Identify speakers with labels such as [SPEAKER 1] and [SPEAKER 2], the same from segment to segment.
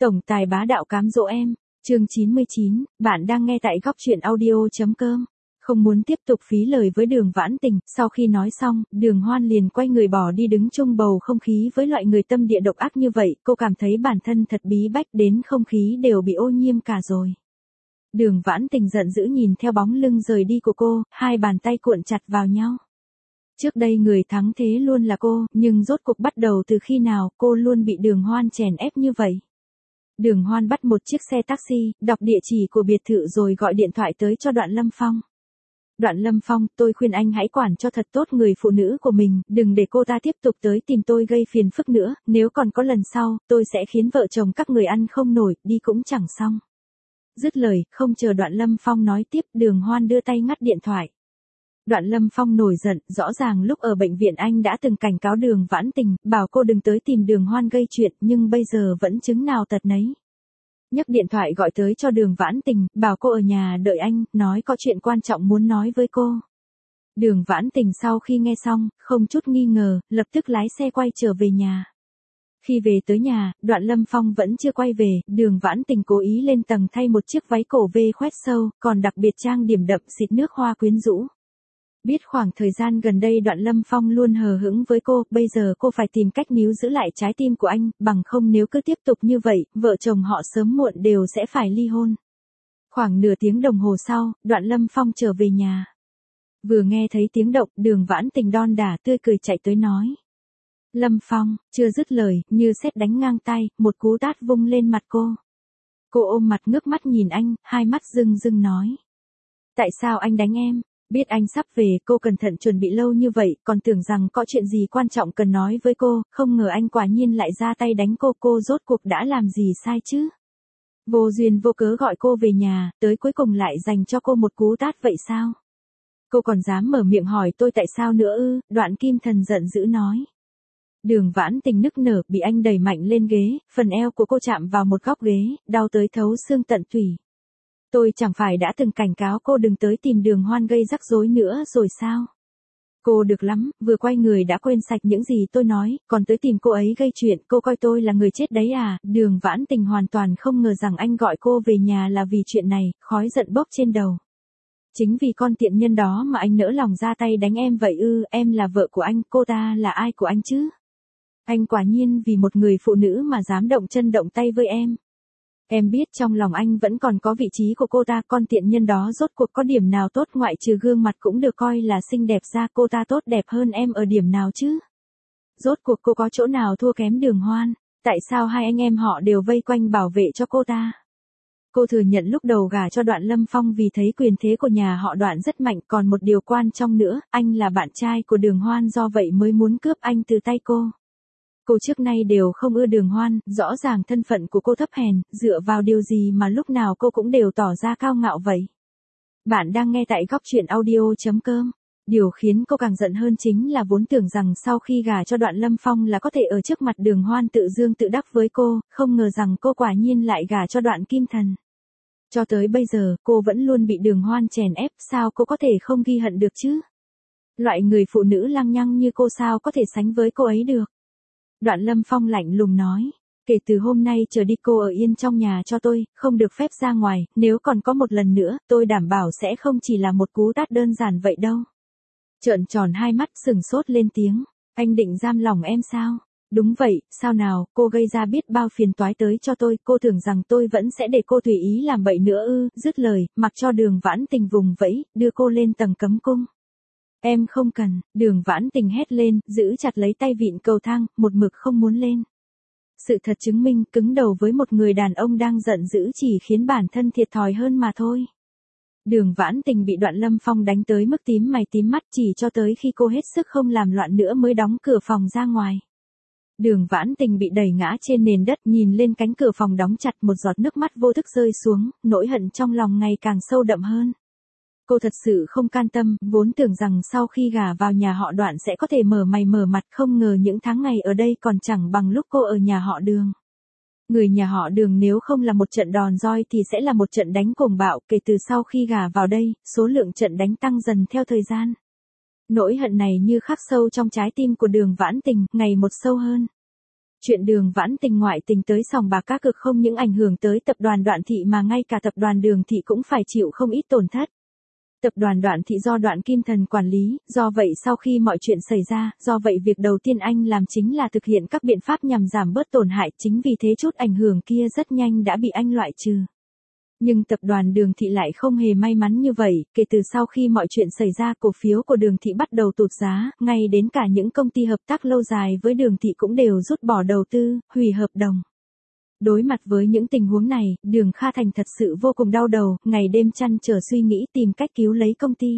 [SPEAKER 1] Tổng tài bá đạo cám dỗ em, chương 99, bạn đang nghe tại góc truyện audio.com. Không muốn tiếp tục phí lời với Đường Vãn Tình, sau khi nói xong, Đường Hoan liền quay người bỏ đi đứng chung bầu không khí với loại người tâm địa độc ác như vậy, cô cảm thấy bản thân thật bí bách đến không khí đều bị ô nhiễm cả rồi. Đường Vãn Tình giận dữ nhìn theo bóng lưng rời đi của cô, hai bàn tay cuộn chặt vào nhau. Trước đây người thắng thế luôn là cô, nhưng rốt cuộc bắt đầu từ khi nào cô luôn bị Đường Hoan chèn ép như vậy. Đường Hoan bắt một chiếc xe taxi, đọc địa chỉ của biệt thự rồi gọi điện thoại tới cho Đoạn Lâm Phong. Đoạn Lâm Phong, tôi khuyên anh hãy quản cho thật tốt người phụ nữ của mình, đừng để cô ta tiếp tục tới tìm tôi gây phiền phức nữa, nếu còn có lần sau, tôi sẽ khiến vợ chồng các người ăn không nổi, đi cũng chẳng xong. Dứt lời, không chờ Đoạn Lâm Phong nói tiếp, Đường Hoan đưa tay ngắt điện thoại. Đoạn Lâm Phong nổi giận, rõ ràng lúc ở bệnh viện anh đã từng cảnh cáo Đường Vãn Tình, bảo cô đừng tới tìm Đường Hoan gây chuyện, nhưng bây giờ vẫn chứng nào tật nấy. Nhấc điện thoại gọi tới cho Đường Vãn Tình, bảo cô ở nhà đợi anh, nói có chuyện quan trọng muốn nói với cô. Đường Vãn Tình sau khi nghe xong, không chút nghi ngờ, lập tức lái xe quay trở về nhà. Khi về tới nhà, Đoạn Lâm Phong vẫn chưa quay về, Đường Vãn Tình cố ý lên tầng thay một chiếc váy cổ V khoét sâu, còn đặc biệt trang điểm đậm xịt nước hoa quyến rũ. Biết khoảng thời gian gần đây Đoạn Lâm Phong luôn hờ hững với cô, bây giờ cô phải tìm cách níu giữ lại trái tim của anh, bằng không nếu cứ tiếp tục như vậy, vợ chồng họ sớm muộn đều sẽ phải ly hôn. Khoảng nửa tiếng đồng hồ sau, Đoạn Lâm Phong trở về nhà. Vừa nghe thấy tiếng động, Đường Vãn Tình đon đả tươi cười chạy tới nói. Lâm Phong, chưa dứt lời, như sét đánh ngang tay, một cú tát vung lên mặt cô. Cô ôm mặt ngước mắt nhìn anh, hai mắt rưng rưng nói. Tại sao anh đánh em? Biết anh sắp về, cô cẩn thận chuẩn bị lâu như vậy, còn tưởng rằng có chuyện gì quan trọng cần nói với cô, không ngờ anh quả nhiên lại ra tay đánh cô rốt cuộc đã làm gì sai chứ? Vô duyên vô cớ gọi cô về nhà, tới cuối cùng lại dành cho cô một cú tát vậy sao? Cô còn dám mở miệng hỏi tôi tại sao nữa ư? Đoạn Kim Thần giận dữ nói. Đường Vãn Tình nức nở, bị anh đẩy mạnh lên ghế, phần eo của cô chạm vào một góc ghế, đau tới thấu xương tận tủy. Tôi chẳng phải đã từng cảnh cáo cô đừng tới tìm Đường Hoan gây rắc rối nữa rồi sao? Cô được lắm, vừa quay người đã quên sạch những gì tôi nói, còn tới tìm cô ấy gây chuyện, cô coi tôi là người chết đấy à? Đường Vãn Tình hoàn toàn không ngờ rằng anh gọi cô về nhà là vì chuyện này, khói giận bốc trên đầu. Chính vì con tiện nhân đó mà anh nỡ lòng ra tay đánh em vậy ư? Em là vợ của anh, cô ta là ai của anh chứ? Anh quả nhiên vì một người phụ nữ mà dám động chân động tay với em. Em biết trong lòng anh vẫn còn có vị trí của cô ta, con tiện nhân đó rốt cuộc có điểm nào tốt ngoại trừ gương mặt cũng được coi là xinh đẹp ra, cô ta tốt đẹp hơn em ở điểm nào chứ? Rốt cuộc cô có chỗ nào thua kém Đường Hoan? Tại sao hai anh em họ đều vây quanh bảo vệ cho cô ta? Cô thừa nhận lúc đầu gả cho Đoạn Lâm Phong vì thấy quyền thế của nhà họ Đoạn rất mạnh, còn một điều quan trọng nữa, anh là bạn trai của Đường Hoan do vậy mới muốn cướp anh từ tay cô. Cô trước nay đều không ưa Đường Hoan, rõ ràng thân phận của cô thấp hèn, dựa vào điều gì mà lúc nào cô cũng đều tỏ ra cao ngạo vậy. Bạn đang nghe tại góc truyện audio.com. Điều khiến cô càng giận hơn chính là vốn tưởng rằng sau khi gả cho Đoạn Lâm Phong là có thể ở trước mặt Đường Hoan tự dương tự đắc với cô, không ngờ rằng cô quả nhiên lại gả cho Đoạn Kim Thần. Cho tới bây giờ, cô vẫn luôn bị Đường Hoan chèn ép, sao cô có thể không ghi hận được chứ? Loại người phụ nữ lăng nhăng như cô sao có thể sánh với cô ấy được? Đoạn Lâm Phong lạnh lùng nói, kể từ hôm nay trở đi cô ở yên trong nhà cho tôi, không được phép ra ngoài, nếu còn có một lần nữa, tôi đảm bảo sẽ không chỉ là một cú tát đơn giản vậy đâu. Trợn tròn hai mắt sừng sốt lên tiếng, anh định giam lòng em sao? Đúng vậy, sao nào, cô gây ra biết bao phiền toái tới cho tôi, cô tưởng rằng tôi vẫn sẽ để cô tùy ý làm bậy nữa ư? Dứt lời, mặc cho Đường Vãn Tình vùng vẫy, đưa cô lên tầng cấm cung. Em không cần, Đường Vãn Tình hét lên, giữ chặt lấy tay vịn cầu thang, một mực không muốn lên. Sự thật chứng minh, cứng đầu với một người đàn ông đang giận dữ chỉ khiến bản thân thiệt thòi hơn mà thôi. Đường Vãn Tình bị Đoạn Lâm Phong đánh tới mức tím mày tím mắt, chỉ cho tới khi cô hết sức không làm loạn nữa mới đóng cửa phòng ra ngoài. Đường Vãn Tình bị đẩy ngã trên nền đất, nhìn lên cánh cửa phòng đóng chặt, một giọt nước mắt vô thức rơi xuống, nỗi hận trong lòng ngày càng sâu đậm hơn. Cô thật sự không can tâm, vốn tưởng rằng sau khi gả vào nhà họ Đoạn sẽ có thể mở mày mở mặt, không ngờ những tháng ngày ở đây còn chẳng bằng lúc cô ở nhà họ Đường. Người nhà họ Đường nếu không là một trận đòn roi thì sẽ là một trận đánh cuồng bạo, kể từ sau khi gả vào đây, số lượng trận đánh tăng dần theo thời gian. Nỗi hận này như khắc sâu trong trái tim của Đường Vãn Tình, ngày một sâu hơn. Chuyện Đường Vãn Tình ngoại tình tới sòng bạc cá cược không những ảnh hưởng tới tập đoàn Đoạn Thị mà ngay cả tập đoàn Đường Thị cũng phải chịu không ít tổn thất. Tập đoàn Đoạn Thị do Đoạn Kim Thần quản lý, do vậy sau khi mọi chuyện xảy ra, do vậy việc đầu tiên anh làm chính là thực hiện các biện pháp nhằm giảm bớt tổn hại, chính vì thế chút ảnh hưởng kia rất nhanh đã bị anh loại trừ. Nhưng tập đoàn Đường Thị lại không hề may mắn như vậy, kể từ sau khi mọi chuyện xảy ra cổ phiếu của Đường Thị bắt đầu tụt giá, ngay đến cả những công ty hợp tác lâu dài với Đường Thị cũng đều rút bỏ đầu tư, hủy hợp đồng. Đối mặt với những tình huống này, Đường Kha Thành thật sự vô cùng đau đầu, ngày đêm trăn trở suy nghĩ tìm cách cứu lấy công ty.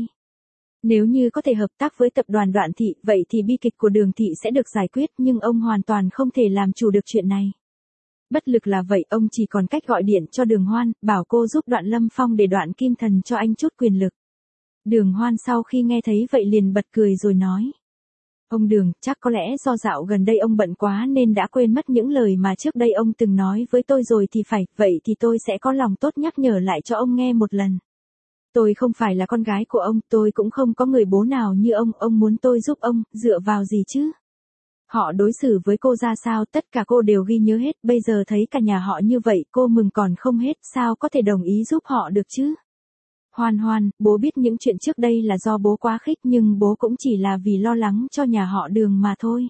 [SPEAKER 1] Nếu như có thể hợp tác với tập đoàn Đoạn Thị, vậy thì bi kịch của Đường Thị sẽ được giải quyết, nhưng ông hoàn toàn không thể làm chủ được chuyện này. Bất lực là vậy, ông chỉ còn cách gọi điện cho Đường Hoan, bảo cô giúp Đoạn Lâm Phong để Đoạn Kim Thần cho anh chút quyền lực. Đường Hoan sau khi nghe thấy vậy liền bật cười rồi nói. Ông Đường, chắc có lẽ do dạo gần đây ông bận quá nên đã quên mất những lời mà trước đây ông từng nói với tôi rồi thì phải, vậy thì tôi sẽ có lòng tốt nhắc nhở lại cho ông nghe một lần. Tôi không phải là con gái của ông, tôi cũng không có người bố nào như ông muốn tôi giúp ông, dựa vào gì chứ? Họ đối xử với cô ra sao tất cả cô đều ghi nhớ hết, bây giờ thấy cả nhà họ như vậy cô mừng còn không hết, sao có thể đồng ý giúp họ được chứ? Hoan Hoan, bố biết những chuyện trước đây là do bố quá khích nhưng bố cũng chỉ là vì lo lắng cho nhà họ Đường mà thôi.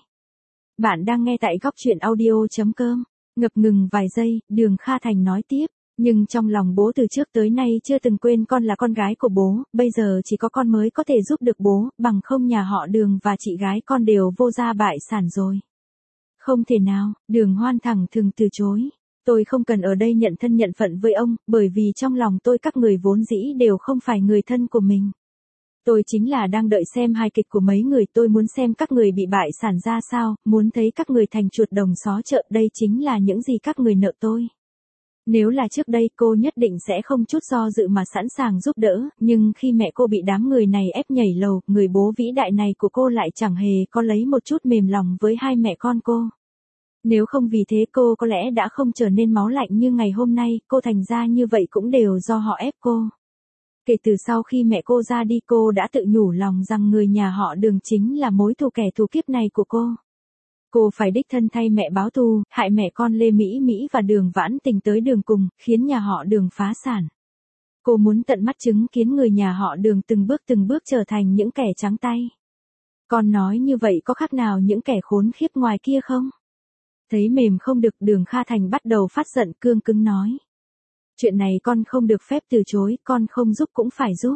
[SPEAKER 1] Bạn đang nghe tại góc chuyện audio.com. Ngập ngừng vài giây, Đường Kha Thành nói tiếp. Nhưng trong lòng bố từ trước tới nay chưa từng quên con là con gái của bố, bây giờ chỉ có con mới có thể giúp được bố, bằng không nhà họ Đường và chị gái con đều vô gia bại sản rồi. Không thể nào, Đường Hoan thẳng thừng từ chối. Tôi không cần ở đây nhận thân nhận phận với ông, bởi vì trong lòng tôi các người vốn dĩ đều không phải người thân của mình. Tôi chính là đang đợi xem hài kịch của mấy người, tôi muốn xem các người bị bại sản ra sao, muốn thấy các người thành chuột đồng xó chợ, đây chính là những gì các người nợ tôi. Nếu là trước đây cô nhất định sẽ không chút do dự mà sẵn sàng giúp đỡ, nhưng khi mẹ cô bị đám người này ép nhảy lầu, người bố vĩ đại này của cô lại chẳng hề có lấy một chút mềm lòng với hai mẹ con cô. Nếu không vì thế cô có lẽ đã không trở nên máu lạnh như ngày hôm nay, cô thành ra như vậy cũng đều do họ ép cô. Kể từ sau khi mẹ cô ra đi cô đã tự nhủ lòng rằng người nhà họ Đường chính là mối thù kẻ thù kiếp này của cô. Cô phải đích thân thay mẹ báo thù, hại mẹ con Lê Mỹ Mỹ và Đường Vãn Tình tới đường cùng, khiến nhà họ Đường phá sản. Cô muốn tận mắt chứng kiến người nhà họ Đường từng bước trở thành những kẻ trắng tay. Con nói như vậy có khác nào những kẻ khốn khiếp ngoài kia không? Thấy mềm không được, Đường Kha Thành bắt đầu phát giận, cương cứng nói. Chuyện này con không được phép từ chối, con không giúp cũng phải giúp.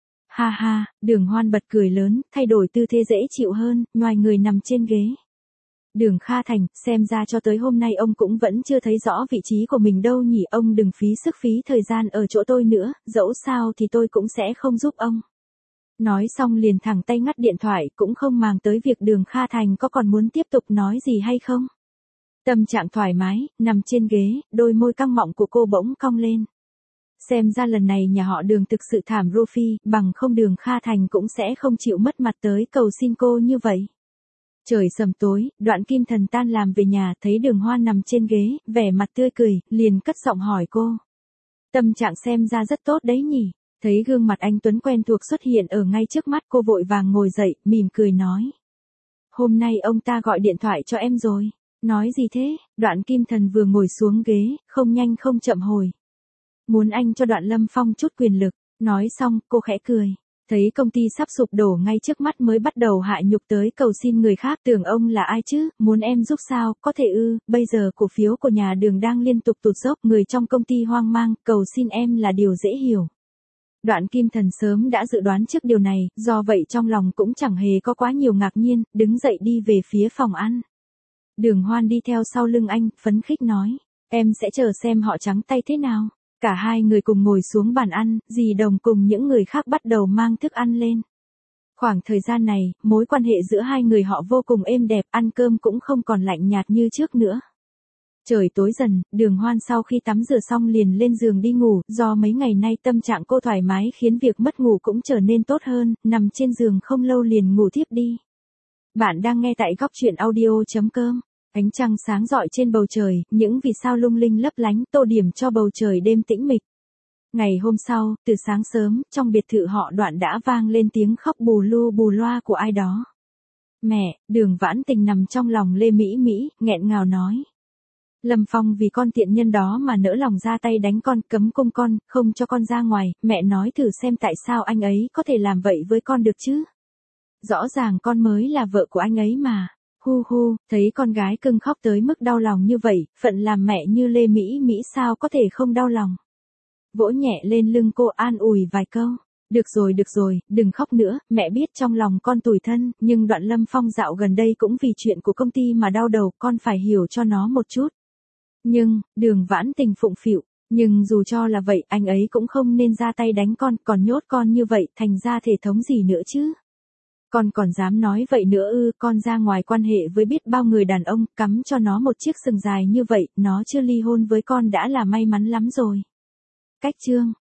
[SPEAKER 1] Ha ha, Đường Hoan bật cười lớn, thay đổi tư thế dễ chịu hơn, nhoài người nằm trên ghế. Đường Kha Thành, xem ra cho tới hôm nay ông cũng vẫn chưa thấy rõ vị trí của mình đâu nhỉ, ông đừng phí sức phí thời gian ở chỗ tôi nữa, dẫu sao thì tôi cũng sẽ không giúp ông. Nói xong liền thẳng tay ngắt điện thoại, cũng không màng tới việc Đường Kha Thành có còn muốn tiếp tục nói gì hay không. Tâm trạng thoải mái, nằm trên ghế, đôi môi căng mọng của cô bỗng cong lên. Xem ra lần này nhà họ Đường thực sự thảm ru phi, bằng không Đường Kha Thành cũng sẽ không chịu mất mặt tới cầu xin cô như vậy. Trời sầm tối, Đoạn Kim Thần tan làm về nhà, thấy Đường Hoan nằm trên ghế, vẻ mặt tươi cười, liền cất giọng hỏi cô. Tâm trạng xem ra rất tốt đấy nhỉ. Thấy gương mặt anh Tuấn quen thuộc xuất hiện ở ngay trước mắt, cô vội vàng ngồi dậy, mỉm cười nói. Hôm nay ông ta gọi điện thoại cho em rồi. Nói gì thế? Đoạn Kim Thần vừa ngồi xuống ghế, không nhanh không chậm hồi. Muốn anh cho Đoạn Lâm Phong chút quyền lực. Nói xong, cô khẽ cười. Thấy công ty sắp sụp đổ ngay trước mắt mới bắt đầu hạ nhục tới cầu xin người khác, tưởng ông là ai chứ, muốn em giúp sao, có thể ư, bây giờ cổ phiếu của nhà Đường đang liên tục tụt dốc, người trong công ty hoang mang, cầu xin em là điều dễ hiểu. Đoạn Kim Thần sớm đã dự đoán trước điều này, do vậy trong lòng cũng chẳng hề có quá nhiều ngạc nhiên, đứng dậy đi về phía phòng ăn. Đường Hoan đi theo sau lưng anh, phấn khích nói, em sẽ chờ xem họ trắng tay thế nào. Cả hai người cùng ngồi xuống bàn ăn, dì Đồng cùng những người khác bắt đầu mang thức ăn lên. Khoảng thời gian này, mối quan hệ giữa hai người họ vô cùng êm đẹp, ăn cơm cũng không còn lạnh nhạt như trước nữa. Trời tối dần, Đường Hoan sau khi tắm rửa xong liền lên giường đi ngủ, do mấy ngày nay tâm trạng cô thoải mái khiến việc mất ngủ cũng trở nên tốt hơn, nằm trên giường không lâu liền ngủ thiếp đi. Bạn đang nghe tại góc chuyện audio.com. Ánh trăng sáng rọi trên bầu trời, những vì sao lung linh lấp lánh tô điểm cho bầu trời đêm tĩnh mịch. Ngày hôm sau, từ sáng sớm, trong biệt thự họ Đoạn đã vang lên tiếng khóc bù lu bù loa của ai đó. Mẹ, Đường Vãn Tình nằm trong lòng Lê Mỹ Mỹ, nghẹn ngào nói. Lâm Phong vì con tiện nhân đó mà nỡ lòng ra tay đánh con, cấm cung con, không cho con ra ngoài, mẹ nói thử xem tại sao anh ấy có thể làm vậy với con được chứ? Rõ ràng con mới là vợ của anh ấy mà. Hu hu, thấy con gái cưng khóc tới mức đau lòng như vậy, phận làm mẹ như Lê Mỹ Mỹ sao có thể không đau lòng. Vỗ nhẹ lên lưng cô an ủi vài câu. Được rồi, đừng khóc nữa, mẹ biết trong lòng con tủi thân, nhưng Đoạn Lâm Phong dạo gần đây cũng vì chuyện của công ty mà đau đầu, con phải hiểu cho nó một chút. Nhưng, Đường Vãn Tình phụng phịu, nhưng dù cho là vậy, anh ấy cũng không nên ra tay đánh con, còn nhốt con như vậy, thành ra thể thống gì nữa chứ? Con còn dám nói vậy nữa ư? Con ra ngoài quan hệ với biết bao người đàn ông, cắm cho nó một chiếc sừng dài như vậy, nó chưa ly hôn với con đã là may mắn lắm rồi. Cách chương